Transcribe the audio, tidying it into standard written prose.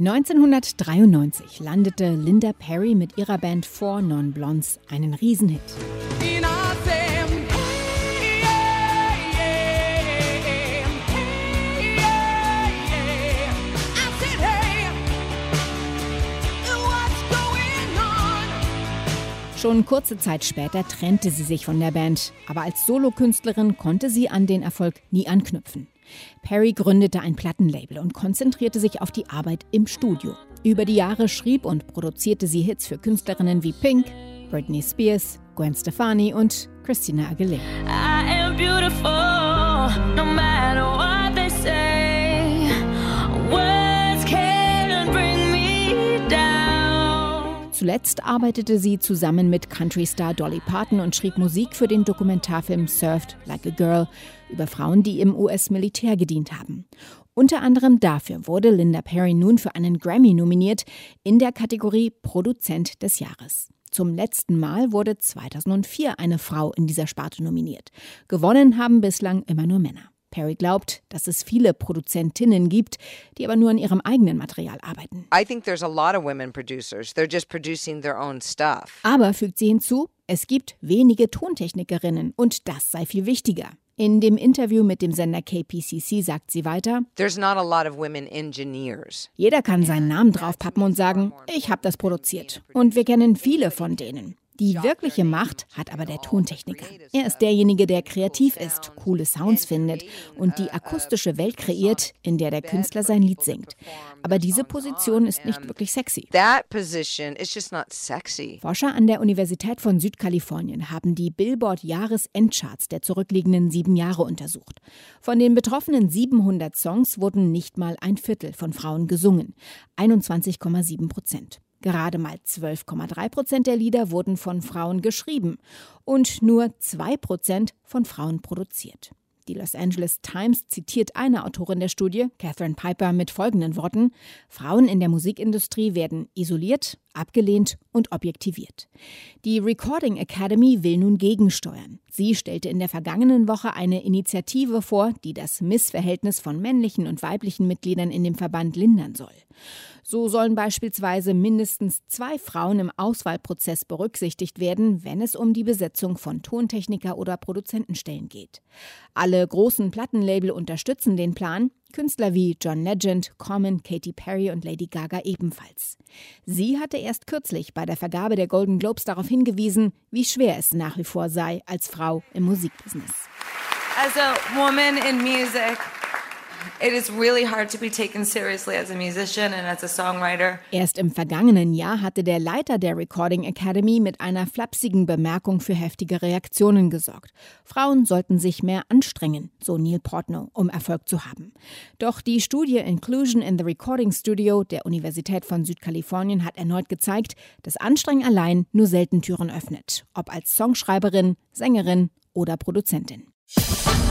1993 landete Linda Perry mit ihrer Band Four Non Blondes einen Riesenhit. Schon kurze Zeit später trennte sie sich von der Band, aber als Solokünstlerin konnte sie an den Erfolg nie anknüpfen. Perry gründete ein Plattenlabel und konzentrierte sich auf die Arbeit im Studio. Über die Jahre schrieb und produzierte sie Hits für Künstlerinnen wie Pink, Britney Spears, Gwen Stefani und Christina Aguilera. I am beautiful, no matter what they say. Words can't bring me down. Zuletzt arbeitete sie zusammen mit Country-Star Dolly Parton und schrieb Musik für den Dokumentarfilm Served Like a Girl über Frauen, die im US-Militär gedient haben. Unter anderem dafür wurde Linda Perry nun für einen Grammy nominiert in der Kategorie Produzent des Jahres. Zum letzten Mal wurde 2004 eine Frau in dieser Sparte nominiert. Gewonnen haben bislang immer nur Männer. Perry glaubt, dass es viele Produzentinnen gibt, die aber nur an ihrem eigenen Material arbeiten. I think there's a lot of women producers. They're just producing their own stuff. Aber, fügt sie hinzu, es gibt wenige Tontechnikerinnen und das sei viel wichtiger. In dem Interview mit dem Sender KPCC sagt sie weiter: There's not a lot of women engineers. Jeder kann seinen Namen draufpappen und sagen, ich habe das produziert. Und wir kennen viele von denen. Die wirkliche Macht hat aber der Tontechniker. Er ist derjenige, der kreativ ist, coole Sounds findet und die akustische Welt kreiert, in der der Künstler sein Lied singt. Aber diese Position ist nicht wirklich sexy. That position is just not sexy. Forscher an der Universität von Südkalifornien haben die Billboard-Jahresendcharts der zurückliegenden 7 Jahre untersucht. Von den betroffenen 700 Songs wurden nicht mal ein Viertel von Frauen gesungen, 21,7%. Gerade mal 12,3% der Lieder wurden von Frauen geschrieben und nur 2% von Frauen produziert. Die Los Angeles Times zitiert eine Autorin der Studie, Catherine Piper, mit folgenden Worten: Frauen in der Musikindustrie werden isoliert, abgelehnt und objektiviert. Die Recording Academy will nun gegensteuern. Sie stellte in der vergangenen Woche eine Initiative vor, die das Missverhältnis von männlichen und weiblichen Mitgliedern in dem Verband lindern soll. So sollen beispielsweise mindestens 2 Frauen im Auswahlprozess berücksichtigt werden, wenn es um die Besetzung von Tontechniker- oder Produzentenstellen geht. Alle großen Plattenlabel unterstützen den Plan, Künstler wie John Legend, Common, Katy Perry und Lady Gaga ebenfalls. Sie hatte erst kürzlich bei der Vergabe der Golden Globes darauf hingewiesen, wie schwer es nach wie vor sei als Frau im Musikbusiness. As a woman in music, it is really hard to be taken seriously as a musician and as a songwriter. Erst im vergangenen Jahr hatte der Leiter der Recording Academy mit einer flapsigen Bemerkung für heftige Reaktionen gesorgt. Frauen sollten sich mehr anstrengen, so Neil Portnow, um Erfolg zu haben. Doch die Studie Inclusion in the Recording Studio der Universität von Südkalifornien hat erneut gezeigt, dass Anstrengen allein nur selten Türen öffnet. Ob als Songschreiberin, Sängerin oder Produzentin.